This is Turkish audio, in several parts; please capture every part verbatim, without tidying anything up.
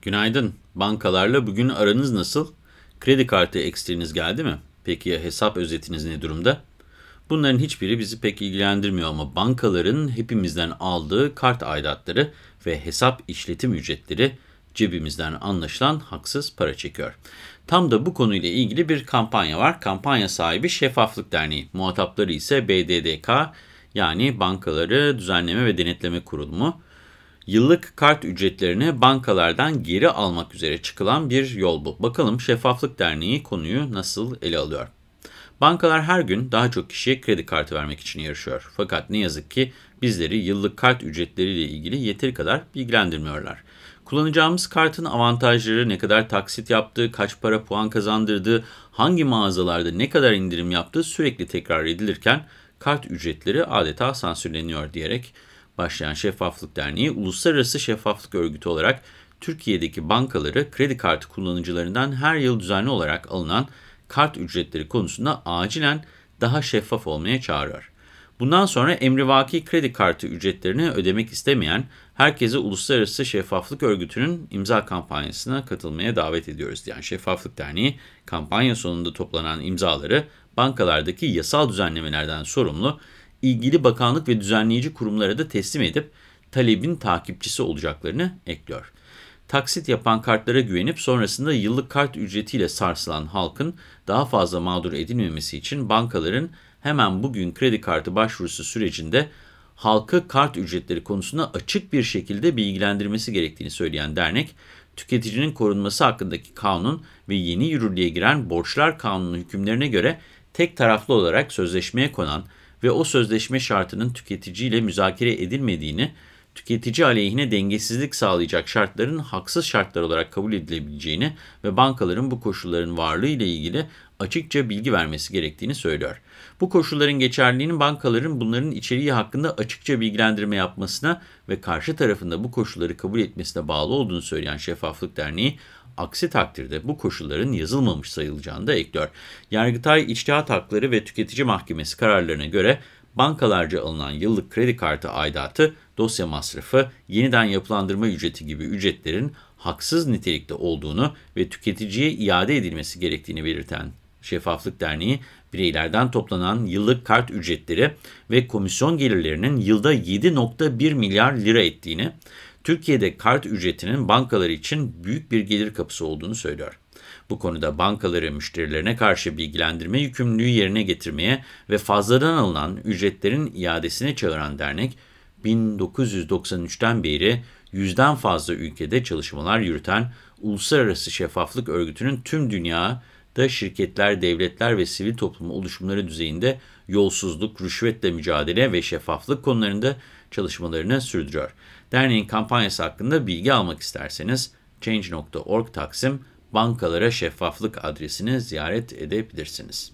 Günaydın. Bankalarla bugün aranız nasıl? Kredi kartı ekstriniz geldi mi? Peki ya hesap özetiniz ne durumda? Bunların hiçbiri bizi pek ilgilendirmiyor ama bankaların hepimizden aldığı kart aidatları ve hesap işletim ücretleri cebimizden anlaşılan haksız para çekiyor. Tam da bu konuyla ilgili bir kampanya var. Kampanya sahibi Şeffaflık Derneği. Muhatapları ise B D D K, yani Bankaları Düzenleme ve Denetleme Kurumu. Yıllık kart ücretlerini bankalardan geri almak üzere çıkılan bir yol bu. Bakalım Şeffaflık Derneği konuyu nasıl ele alıyor? Bankalar her gün daha çok kişiye kredi kartı vermek için yarışıyor. Fakat ne yazık ki bizleri yıllık kart ücretleriyle ilgili yeteri kadar bilgilendirmiyorlar. Kullanacağımız kartın avantajları, ne kadar taksit yaptığı, kaç para puan kazandırdığı, hangi mağazalarda ne kadar indirim yaptığı sürekli tekrar edilirken kart ücretleri adeta sansürleniyor diyerek başlayan Şeffaflık Derneği, uluslararası şeffaflık örgütü olarak Türkiye'deki bankaları kredi kartı kullanıcılarından her yıl düzenli olarak alınan kart ücretleri konusunda acilen daha şeffaf olmaya çağırıyor. Bundan sonra emrivaki kredi kartı ücretlerini ödemek istemeyen herkese Uluslararası Şeffaflık Örgütü'nün imza kampanyasına katılmaya davet ediyoruz diyen Şeffaflık Derneği, kampanya sonunda toplanan imzaları bankalardaki yasal düzenlemelerden sorumlu ilgili bakanlık ve düzenleyici kurumlara da teslim edip talebin takipçisi olacaklarını ekliyor. Taksit yapan kartlara güvenip sonrasında yıllık kart ücretiyle sarsılan halkın daha fazla mağdur edilmemesi için bankaların hemen bugün kredi kartı başvurusu sürecinde halkı kart ücretleri konusunda açık bir şekilde bilgilendirmesi gerektiğini söyleyen dernek, tüketicinin korunması hakkındaki kanun ve yeni yürürlüğe giren borçlar kanunu hükümlerine göre tek taraflı olarak sözleşmeye konan ve o sözleşme şartının tüketiciyle müzakere edilmediğini, tüketici aleyhine dengesizlik sağlayacak şartların haksız şartlar olarak kabul edilebileceğini ve bankaların bu koşulların varlığı ile ilgili açıkça bilgi vermesi gerektiğini söylüyor. Bu koşulların geçerliliğinin bankaların bunların içeriği hakkında açıkça bilgilendirme yapmasına ve karşı tarafında bu koşulları kabul etmesine bağlı olduğunu söyleyen Şeffaflık Derneği, aksi takdirde bu koşulların yazılmamış sayılacağını da ekliyor. Yargıtay İçtihat Hakları ve Tüketici Mahkemesi kararlarına göre bankalarca alınan yıllık kredi kartı aidatı, dosya masrafı, yeniden yapılandırma ücreti gibi ücretlerin haksız nitelikte olduğunu ve tüketiciye iade edilmesi gerektiğini belirten Şeffaflık Derneği, bireylerden toplanan yıllık kart ücretleri ve komisyon gelirlerinin yılda yedi virgül bir milyar lira ettiğini, Türkiye'de kart ücretinin bankalar için büyük bir gelir kapısı olduğunu söylüyor. Bu konuda bankaları müşterilerine karşı bilgilendirme yükümlülüğü yerine getirmeye ve fazladan alınan ücretlerin iadesine çağıran dernek, bin dokuz yüz doksan üçten beri yüzden fazla ülkede çalışmalar yürüten Uluslararası Şeffaflık Örgütü'nün tüm dünyada şirketler, devletler ve sivil toplum oluşumları düzeyinde yolsuzluk, rüşvetle mücadele ve şeffaflık konularında çalışmalarını sürdürüyor. Derneğin kampanyası hakkında bilgi almak isterseniz change nokta org Taksim Bankalara Şeffaflık adresini ziyaret edebilirsiniz.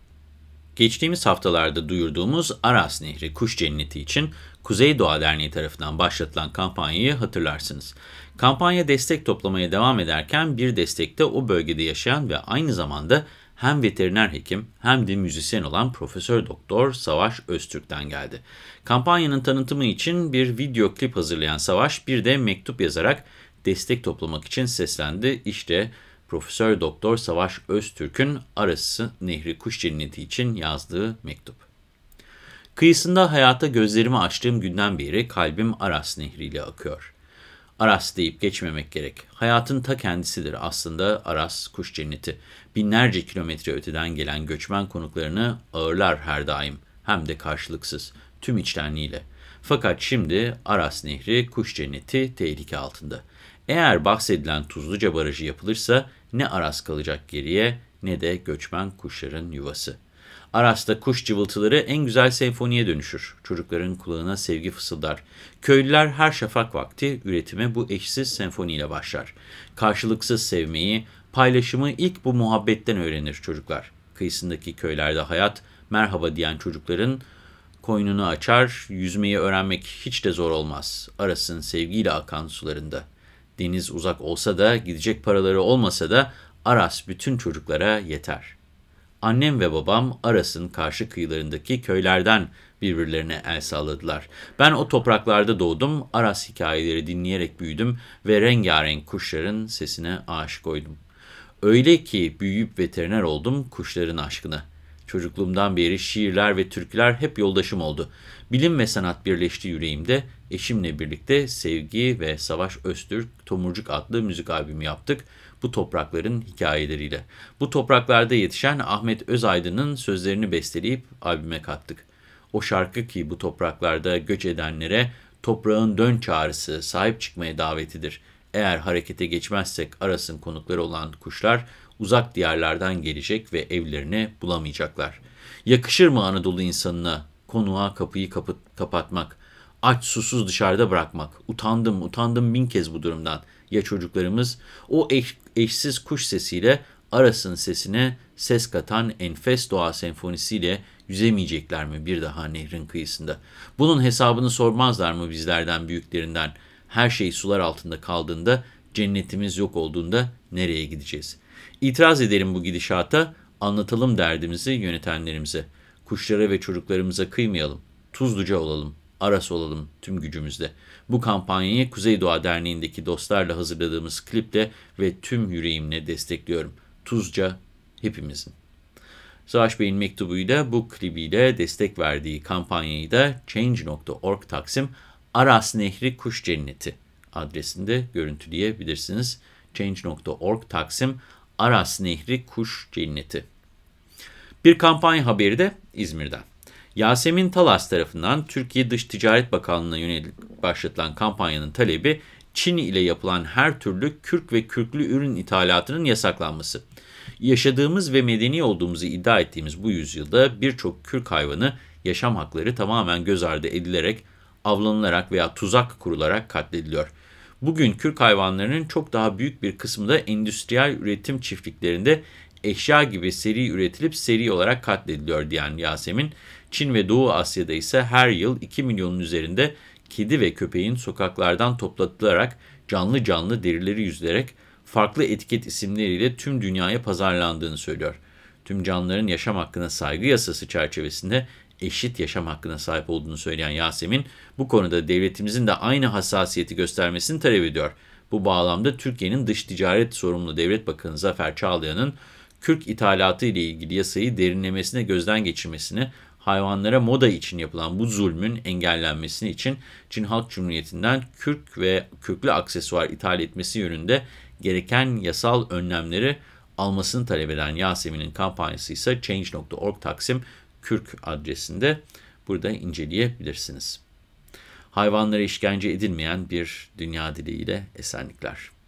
Geçtiğimiz haftalarda duyurduğumuz Aras Nehri Kuş Cenneti için Kuzey Doğa Derneği tarafından başlatılan kampanyayı hatırlarsınız. Kampanya destek toplamaya devam ederken bir destek de o bölgede yaşayan ve aynı zamanda hem veteriner hekim hem de müzisyen olan Profesör Doktor Savaş Öztürk'ten geldi. Kampanyanın tanıtımı için bir video klip hazırlayan Savaş, bir de mektup yazarak destek toplamak için seslendi. İşte Profesör Doktor Savaş Öztürk'ün Aras Nehri Kuş Cenneti için yazdığı mektup. Kıyısında hayata gözlerimi açtığım günden beri kalbim Aras Nehri ile akıyor. Aras deyip geçmemek gerek. Hayatın ta kendisidir aslında Aras Kuş Cenneti. Binlerce kilometre öteden gelen göçmen konuklarını ağırlar her daim. Hem de karşılıksız, tüm içtenliğiyle. Fakat şimdi Aras Nehri Kuş Cenneti tehlike altında. Eğer bahsedilen Tuzluca Barajı yapılırsa ne Aras kalacak geriye ne de göçmen kuşların yuvası. Aras'ta kuş cıvıltıları en güzel senfoniye dönüşür. Çocukların kulağına sevgi fısıldar. Köylüler her şafak vakti üretime bu eşsiz senfoniyle başlar. Karşılıksız sevmeyi, paylaşımı ilk bu muhabbetten öğrenir çocuklar. Kıyısındaki köylerde hayat, merhaba diyen çocukların koynunu açar, yüzmeyi öğrenmek hiç de zor olmaz. Aras'ın sevgiyle akan sularında. Deniz uzak olsa da, gidecek paraları olmasa da Aras bütün çocuklara yeter. Annem ve babam Aras'ın karşı kıyılarındaki köylerden birbirlerine el salladılar. Ben o topraklarda doğdum, Aras hikayeleri dinleyerek büyüdüm ve rengarenk kuşların sesine aşık oldum. Öyle ki büyüyüp veteriner oldum kuşların aşkına. Çocukluğumdan beri şiirler ve türküler hep yoldaşım oldu. Bilim ve sanat birleşti yüreğimde. Eşimle birlikte Sevgi ve Savaş Öztürk Tomurcuk adlı müzik albümü yaptık. Bu toprakların hikayeleriyle. Bu topraklarda yetişen Ahmet Özaydın'ın sözlerini besteleyip albüme kattık. O şarkı ki bu topraklarda göç edenlere toprağın dön çağrısı, sahip çıkmaya davetidir. Eğer harekete geçmezsek Aras'ın konukları olan kuşlar uzak diyarlardan gelecek ve evlerini bulamayacaklar. Yakışır mı Anadolu insanına konuğa kapıyı kapı, kapatmak, aç susuz dışarıda bırakmak? Utandım, utandım bin kez bu durumdan. Ya çocuklarımız o eş, eşsiz kuş sesiyle Aras'ın sesine ses katan enfes doğa senfonisiyle yüzemeyecekler mi bir daha nehrin kıyısında? Bunun hesabını sormazlar mı bizlerden büyüklerinden? Her şey sular altında kaldığında, cennetimiz yok olduğunda nereye gideceğiz? İtiraz edelim bu gidişata, anlatalım derdimizi yönetenlerimize. Kuşlara ve çocuklarımıza kıymayalım, Tuzluca olalım, Aras olalım tüm gücümüzle. Bu kampanyayı Kuzey Doğa Derneği'ndeki dostlarla hazırladığımız kliple ve tüm yüreğimle destekliyorum. Tuzca hepimizin. Savaş Bey'in mektubuyla bu klibiyle destek verdiği kampanyayı da change nokta org Taksim Aras Nehri Kuş Cenneti adresinde görüntüleyebilirsiniz. change nokta org Taksim Aras Nehri Kuş Cenneti. Bir kampanya haberi de İzmir'den. Yasemin Talas tarafından Türkiye Dış Ticaret Bakanlığı'na yönelik başlatılan kampanyanın talebi Çin ile yapılan her türlü kürk ve kürklü ürün ithalatının yasaklanması. Yaşadığımız ve medeni olduğumuzu iddia ettiğimiz bu yüzyılda birçok kürk hayvanı yaşam hakları tamamen göz ardı edilerek, avlanılarak veya tuzak kurularak katlediliyor. Bugün kürk hayvanlarının çok daha büyük bir kısmı da endüstriyel üretim çiftliklerinde eşya gibi seri üretilip seri olarak katlediliyor diyen Yasemin, Çin ve Doğu Asya'da ise her yıl iki milyonun üzerinde kedi ve köpeğin sokaklardan toplatılarak canlı canlı derileri yüzülerek farklı etiket isimleriyle tüm dünyaya pazarlandığını söylüyor. Tüm canlıların yaşam hakkına saygı yasası çerçevesinde eşit yaşam hakkına sahip olduğunu söyleyen Yasemin, bu konuda devletimizin de aynı hassasiyeti göstermesini talep ediyor. Bu bağlamda Türkiye'nin Dış Ticaret Sorumlu Devlet Bakanı Zafer Çağlayan'ın kürk ithalatı ile ilgili yasayı derinlemesine gözden geçirmesini, hayvanlara moda için yapılan bu zulmün engellenmesi için Çin Halk Cumhuriyeti'nden kürk ve kürklü aksesuar ithal etmesi yönünde gereken yasal önlemleri almasını talep eden Yasemin'in kampanyası ise change nokta org Taksim Kürk adresinde burada inceleyebilirsiniz. Hayvanlara işkence edilmeyen bir dünya dileğiyle esenlikler.